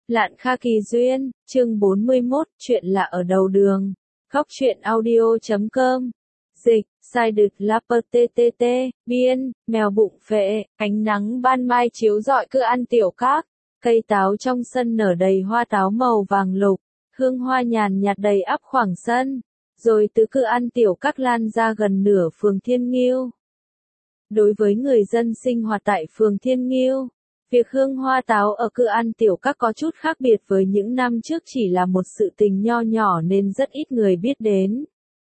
Lạn Kha Kỳ Duyên, chương 41, chuyện lạ ở đầu đường. Góc truyện audio.com. Dịch, sai đực lapper ttt, biên, mèo bụng phệ, ánh nắng ban mai chiếu rọi cứ ăn tiểu các. Cây táo trong sân nở đầy hoa táo màu vàng lục, hương hoa nhàn nhạt đầy ắp khoảng sân. Rồi từ cứ ăn tiểu các lan ra gần nửa phường Thiên Nghiêu. Đối với người dân sinh hoạt tại phường Thiên Nghiêu, việc hương hoa táo ở cư ăn tiểu các có chút khác biệt với những năm trước, chỉ là một sự tình nho nhỏ nên rất ít người biết đến.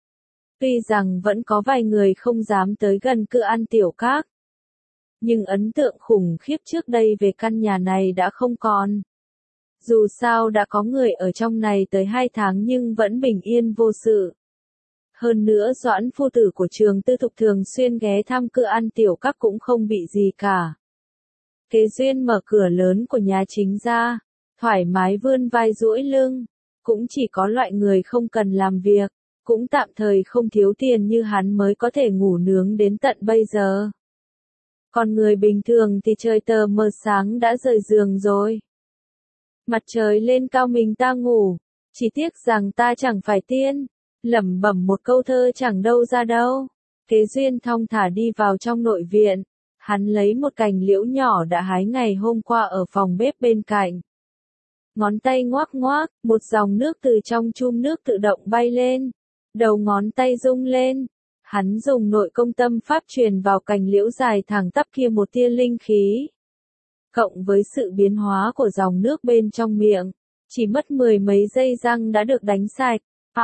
Tuy rằng vẫn có vài người không dám tới gần cư ăn tiểu các, nhưng ấn tượng khủng khiếp trước đây về căn nhà này đã không còn. Dù sao đã có người ở trong này tới 2 tháng nhưng vẫn bình yên vô sự. Hơn nữa Doãn phu tử của Trường Tư Thục thường xuyên ghé thăm cư ăn tiểu các cũng không bị gì cả. Kế Duyên mở cửa lớn của nhà chính ra, thoải mái vươn vai duỗi lưng, cũng chỉ có loại người không cần làm việc, cũng tạm thời không thiếu tiền như hắn mới có thể ngủ nướng đến tận bây giờ. Còn người bình thường thì trời tờ mờ sáng đã rời giường rồi. Mặt trời lên cao mình ta ngủ, chỉ tiếc rằng ta chẳng phải tiên, lẩm bẩm một câu thơ chẳng đâu ra đâu. Kế Duyên thong thả đi vào trong nội viện. Hắn lấy một cành liễu nhỏ đã hái ngày hôm qua ở phòng bếp bên cạnh. Ngón tay ngoác ngoác, một dòng nước từ trong chum nước tự động bay lên. Đầu ngón tay rung lên. Hắn dùng nội công tâm pháp truyền vào cành liễu dài thẳng tắp kia một tia linh khí. Cộng với sự biến hóa của dòng nước bên trong miệng, chỉ mất 10 mấy giây răng đã được đánh sạch.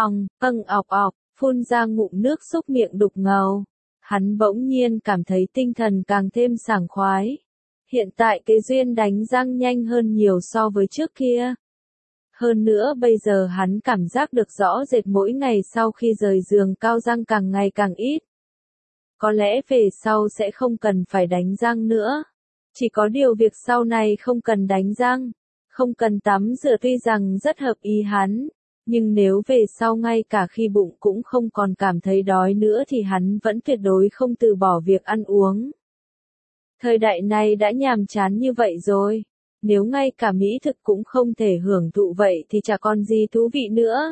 Ọc ọc, phun ra ngụm nước xúc miệng đục ngầu. Hắn bỗng nhiên cảm thấy tinh thần càng thêm sảng khoái. Hiện tại Kế Duyên đánh răng nhanh hơn nhiều so với trước kia. Hơn nữa bây giờ hắn cảm giác được rõ rệt mỗi ngày sau khi rời giường cao răng càng ngày càng ít. Có lẽ về sau sẽ không cần phải đánh răng nữa. Chỉ có điều việc sau này không cần đánh răng, không cần tắm rửa tuy rằng rất hợp ý hắn. Nhưng nếu về sau ngay cả khi bụng cũng không còn cảm thấy đói nữa thì hắn vẫn tuyệt đối không từ bỏ việc ăn uống. Thời đại này đã nhàm chán như vậy rồi. Nếu ngay cả mỹ thực cũng không thể hưởng thụ vậy thì chả còn gì thú vị nữa.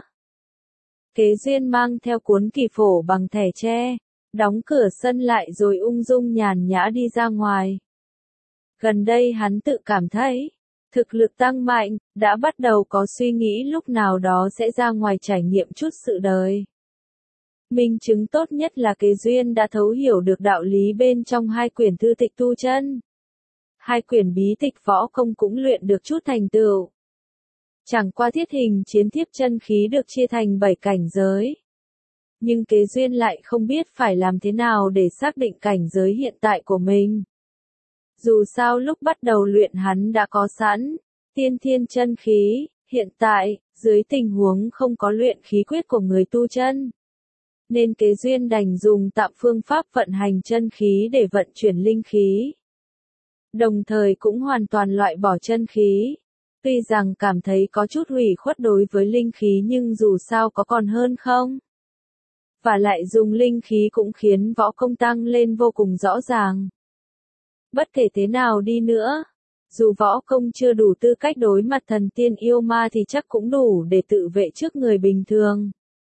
Kế Duyên mang theo cuốn kỳ phổ bằng thẻ tre, đóng cửa sân lại rồi ung dung nhàn nhã đi ra ngoài. Gần đây hắn tự cảm thấy thực lực tăng mạnh, đã bắt đầu có suy nghĩ lúc nào đó sẽ ra ngoài trải nghiệm chút sự đời. Minh chứng tốt nhất là Kế Duyên đã thấu hiểu được đạo lý bên trong 2 quyển thư tịch tu chân. 2 quyển bí tịch võ công cũng luyện được chút thành tựu. Chẳng qua thiết hình chiến thiếp chân khí được chia thành 7 cảnh giới. Nhưng Kế Duyên lại không biết phải làm thế nào để xác định cảnh giới hiện tại của mình. Dù sao lúc bắt đầu luyện hắn đã có sẵn tiên thiên chân khí, hiện tại, dưới tình huống không có luyện khí quyết của người tu chân, nên Kế Duyên đành dùng tạm phương pháp vận hành chân khí để vận chuyển linh khí. Đồng thời cũng hoàn toàn loại bỏ chân khí. Tuy rằng cảm thấy có chút hủy khuất đối với linh khí nhưng dù sao có còn hơn không. Và lại dùng linh khí cũng khiến võ công tăng lên vô cùng rõ ràng. Bất kể thế nào đi nữa, dù võ công chưa đủ tư cách đối mặt thần tiên yêu ma thì chắc cũng đủ để tự vệ trước người bình thường.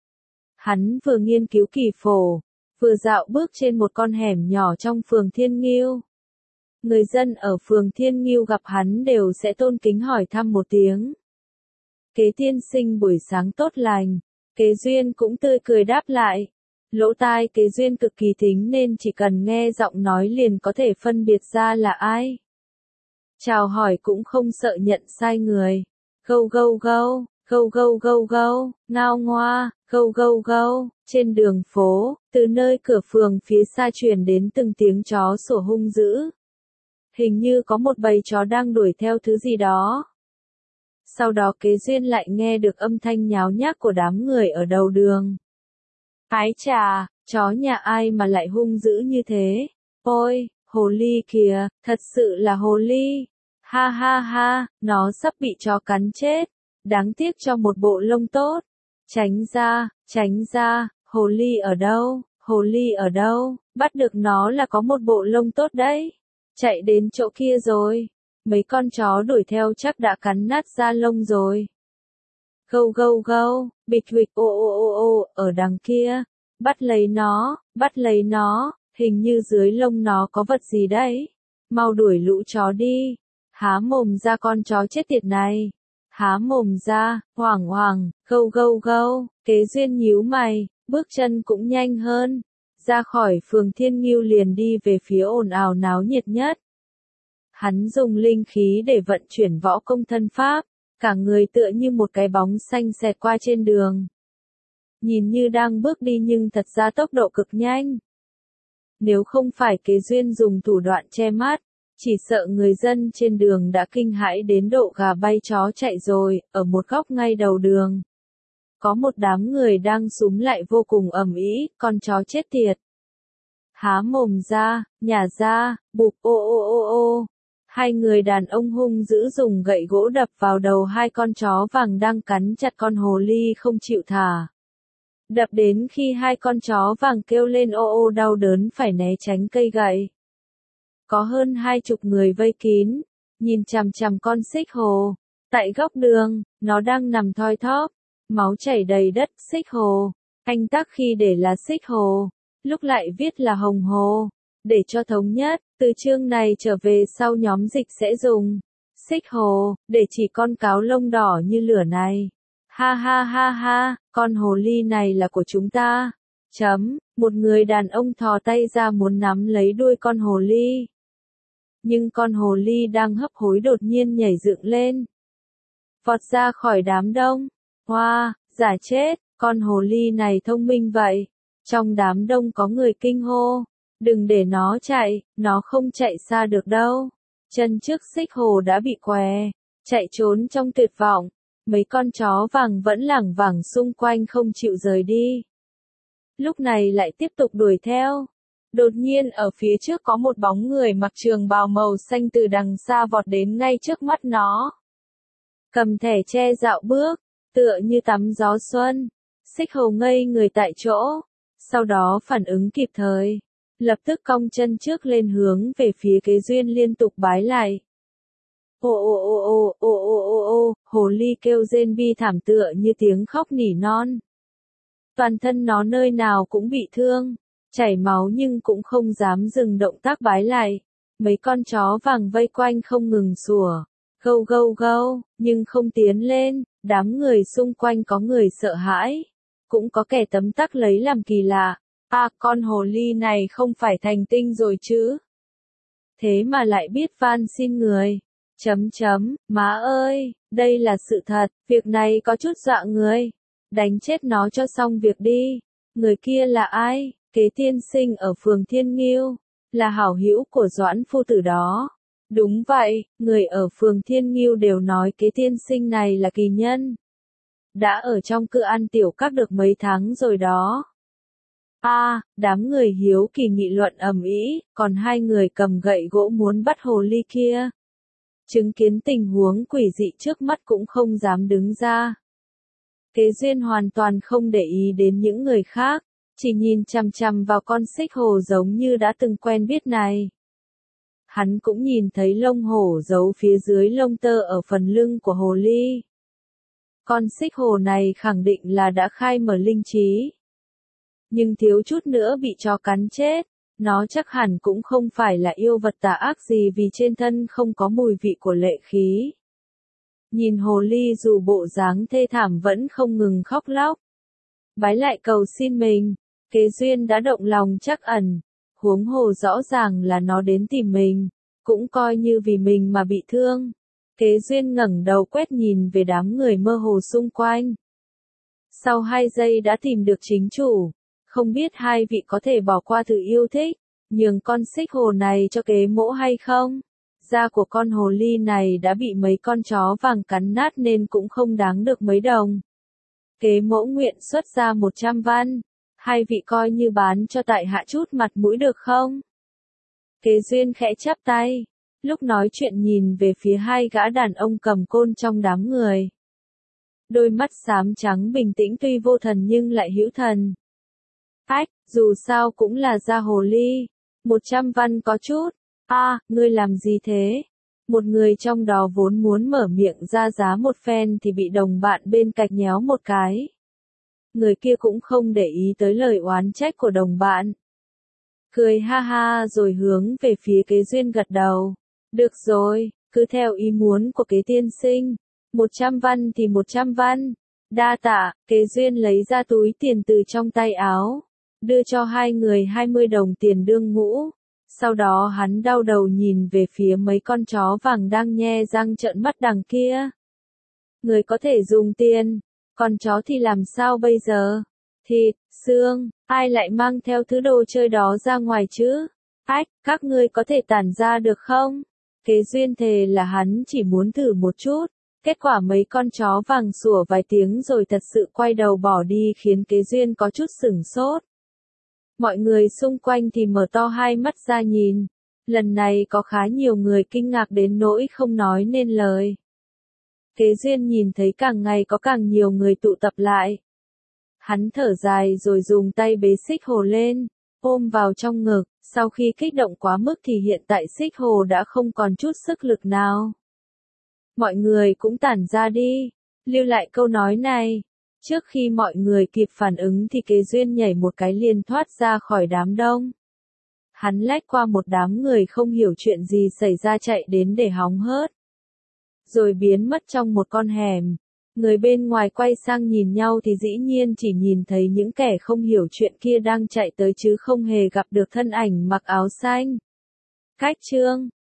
Hắn vừa nghiên cứu kỳ phổ, vừa dạo bước trên một con hẻm nhỏ trong phường Thiên Nghiêu. Người dân ở phường Thiên Nghiêu gặp hắn đều sẽ tôn kính hỏi thăm một tiếng. Kế tiên sinh buổi sáng tốt lành. Kế Duyên cũng tươi cười đáp lại. Lỗ tai Kế Duyên cực kỳ thính nên chỉ cần nghe giọng nói liền có thể phân biệt ra là ai. Chào hỏi cũng không sợ nhận sai người. Gâu gâu gâu, gâu gâu gâu gâu, ngao ngoa, gâu gâu gâu. Trên đường phố, từ nơi cửa phường phía xa truyền đến từng tiếng chó sủa hung dữ. Hình như có một bầy chó đang đuổi theo thứ gì đó. Sau đó Kế Duyên lại nghe được âm thanh nháo nhác của đám người ở đầu đường. Ái chà, chó nhà ai mà lại hung dữ như thế? Ôi, hồ ly kìa, thật sự là hồ ly. Ha ha ha, nó sắp bị chó cắn chết. Đáng tiếc cho một bộ lông tốt. Tránh ra, hồ ly ở đâu, hồ ly ở đâu, bắt được nó là có một bộ lông tốt đấy. Chạy đến chỗ kia rồi. mấy con chó đuổi theo chắc đã cắn nát da lông rồi. Gâu gâu gâu, bịch bịch ô ô ô ô, ở đằng kia, bắt lấy nó, hình như dưới lông nó có vật gì đấy. Mau đuổi lũ chó đi. Há mồm ra con chó chết tiệt này. Há mồm ra, hoảng hoảng, gâu gâu gâu, Kế Duyên nhíu mày, bước chân cũng nhanh hơn. Ra khỏi phường Thiên Ngưu liền đi về phía ồn ào náo nhiệt nhất. Hắn dùng linh khí để vận chuyển võ công thân pháp, cả người tựa như một cái bóng xanh xẹt qua trên đường. Nhìn như đang bước đi nhưng thật ra tốc độ cực nhanh. Nếu không phải Kế Duyên dùng thủ đoạn che mắt, chỉ sợ người dân trên đường đã kinh hãi đến độ gà bay chó chạy rồi. Ở một góc ngay đầu đường, có một đám người đang xúm lại vô cùng ầm ĩ, con chó chết tiệt. Há mồm ra, nhả ra, bụp ô ô ô ô. Hai người đàn ông hung dữ dùng gậy gỗ đập vào đầu hai con chó vàng đang cắn chặt con hồ ly không chịu thả. Đập đến khi hai con chó vàng kêu lên ô ô đau đớn phải né tránh cây gậy. Có hơn 20 người vây kín, nhìn chằm chằm con xích hồ. Tại góc đường, nó đang nằm thoi thóp, máu chảy đầy đất. Xích hồ, anh tác khi để là xích hồ, lúc lại viết là hồng hồ. Để cho thống nhất, từ chương này trở về sau nhóm dịch sẽ dùng xích hồ, để chỉ con cáo lông đỏ như lửa này. Ha ha ha ha, con hồ ly này là của chúng ta. Một người đàn ông thò tay ra muốn nắm lấy đuôi con hồ ly. Nhưng con hồ ly đang hấp hối đột nhiên nhảy dựng lên, vọt ra khỏi đám đông. Hoa, giả chết, con hồ ly này thông minh vậy. Trong đám đông có người kinh hô. Đừng để nó chạy, nó không chạy xa được đâu. Chân trước xích hồ đã bị què, chạy trốn trong tuyệt vọng. Mấy con chó vàng vẫn lảng vảng xung quanh không chịu rời đi. Lúc này lại tiếp tục đuổi theo. Đột nhiên ở phía trước có một bóng người mặc trường bào màu xanh từ đằng xa vọt đến ngay trước mắt nó. Cầm thẻ che dạo bước, tựa như tắm gió xuân. Xích hồ ngây người tại chỗ, sau đó phản ứng kịp thời, lập tức cong chân trước lên hướng về phía Kế Duyên liên tục bái lại. Ô ô ô ô ô ô ô ô, hồ ly kêu rên bi thảm tựa như tiếng khóc nỉ non. Toàn thân nó nơi nào cũng bị thương, chảy máu nhưng cũng không dám dừng động tác bái lại. Mấy con chó vàng vây quanh không ngừng sủa, gâu gâu gâu, nhưng không tiến lên. Đám người xung quanh có người sợ hãi, cũng có kẻ tấm tắc lấy làm kỳ lạ. À, con hồ ly này không phải thành tinh rồi chứ? Thế mà lại biết van xin người. Má ơi, đây là sự thật, việc này có chút dọa người. Đánh chết nó cho xong việc đi. Người kia là ai? Kế tiên sinh ở phường Thiên Ngưu, là hảo hữu của Doãn phu tử đó. Đúng vậy, người ở phường Thiên Ngưu đều nói Kế tiên sinh này là kỳ nhân. Đã ở trong cự ăn tiểu các được mấy tháng rồi đó. Đám người hiếu kỳ nghị luận ầm ĩ, còn hai người cầm gậy gỗ muốn bắt hồ ly kia. Chứng kiến tình huống quỷ dị trước mắt cũng không dám đứng ra. Kế Duyên hoàn toàn không để ý đến những người khác, chỉ nhìn chằm chằm vào con xích hồ giống như đã từng quen biết này. Hắn cũng nhìn thấy lông hổ giấu phía dưới lông tơ ở phần lưng của hồ ly. Con xích hồ này khẳng định là đã khai mở linh trí. Nhưng thiếu chút nữa bị chó cắn chết. Nó chắc hẳn cũng không phải là yêu vật tà ác gì vì trên thân không có mùi vị của lệ khí. Nhìn hồ ly dù bộ dáng thê thảm vẫn không ngừng khóc lóc. Bái lại cầu xin mình. Kế Duyên đã động lòng trắc ẩn. Huống hồ rõ ràng là nó đến tìm mình. Cũng coi như vì mình mà bị thương. Kế Duyên ngẩng đầu quét nhìn về đám người mơ hồ xung quanh. Sau 2 giây đã tìm được chính chủ. Không biết hai vị có thể bỏ qua thứ yêu thích, nhường con xích hồ này cho Kế mỗ hay không? Da của con hồ ly này đã bị mấy con chó vàng cắn nát nên cũng không đáng được mấy đồng. Kế mỗ nguyện xuất ra 100 văn. Hai vị coi như bán cho tại hạ chút mặt mũi được không? Kế Duyên khẽ chắp tay. Lúc nói chuyện nhìn về phía hai gã đàn ông cầm côn trong đám người. Đôi mắt xám trắng bình tĩnh tuy vô thần nhưng lại hữu thần. Dù sao cũng là da hồ ly. 100 văn có chút. Ngươi làm gì thế? Một người trong đó vốn muốn mở miệng ra giá một phen thì bị đồng bạn bên cạnh nhéo một cái. Người kia cũng không để ý tới lời oán trách của đồng bạn. Cười ha ha rồi hướng về phía Kế Duyên gật đầu. Được rồi, cứ theo ý muốn của Kế tiên sinh. 100 văn thì 100 văn. Đa tạ, Kế Duyên lấy ra túi tiền từ trong tay áo. Đưa cho hai người 20 đồng tiền đương ngũ. Sau đó hắn đau đầu nhìn về phía mấy con chó vàng đang nhe răng trợn mắt đằng kia. Người có thể dùng tiền, còn chó thì làm sao bây giờ? Thịt, xương, ai lại mang theo thứ đồ chơi đó ra ngoài chứ? Ách, các ngươi có thể tản ra được không? Kế Duyên thề là hắn chỉ muốn thử một chút. Kết quả mấy con chó vàng sủa vài tiếng rồi thật sự quay đầu bỏ đi khiến Kế Duyên có chút sửng sốt. Mọi người xung quanh thì mở to hai mắt ra nhìn. Lần này có khá nhiều người kinh ngạc đến nỗi không nói nên lời. Kế Duyên nhìn thấy càng ngày có càng nhiều người tụ tập lại. Hắn thở dài rồi dùng tay bế Xích Hồ lên, ôm vào trong ngực. Sau khi kích động quá mức thì hiện tại Xích Hồ đã không còn chút sức lực nào. Mọi người cũng tản ra đi, lưu lại câu nói này. Trước khi mọi người kịp phản ứng thì Kế Duyên nhảy một cái liền thoát ra khỏi đám đông. Hắn lách qua một đám người không hiểu chuyện gì xảy ra chạy đến để hóng hớt. Rồi biến mất trong một con hẻm. Người bên ngoài quay sang nhìn nhau thì dĩ nhiên chỉ nhìn thấy những kẻ không hiểu chuyện kia đang chạy tới chứ không hề gặp được thân ảnh mặc áo xanh. Cách chương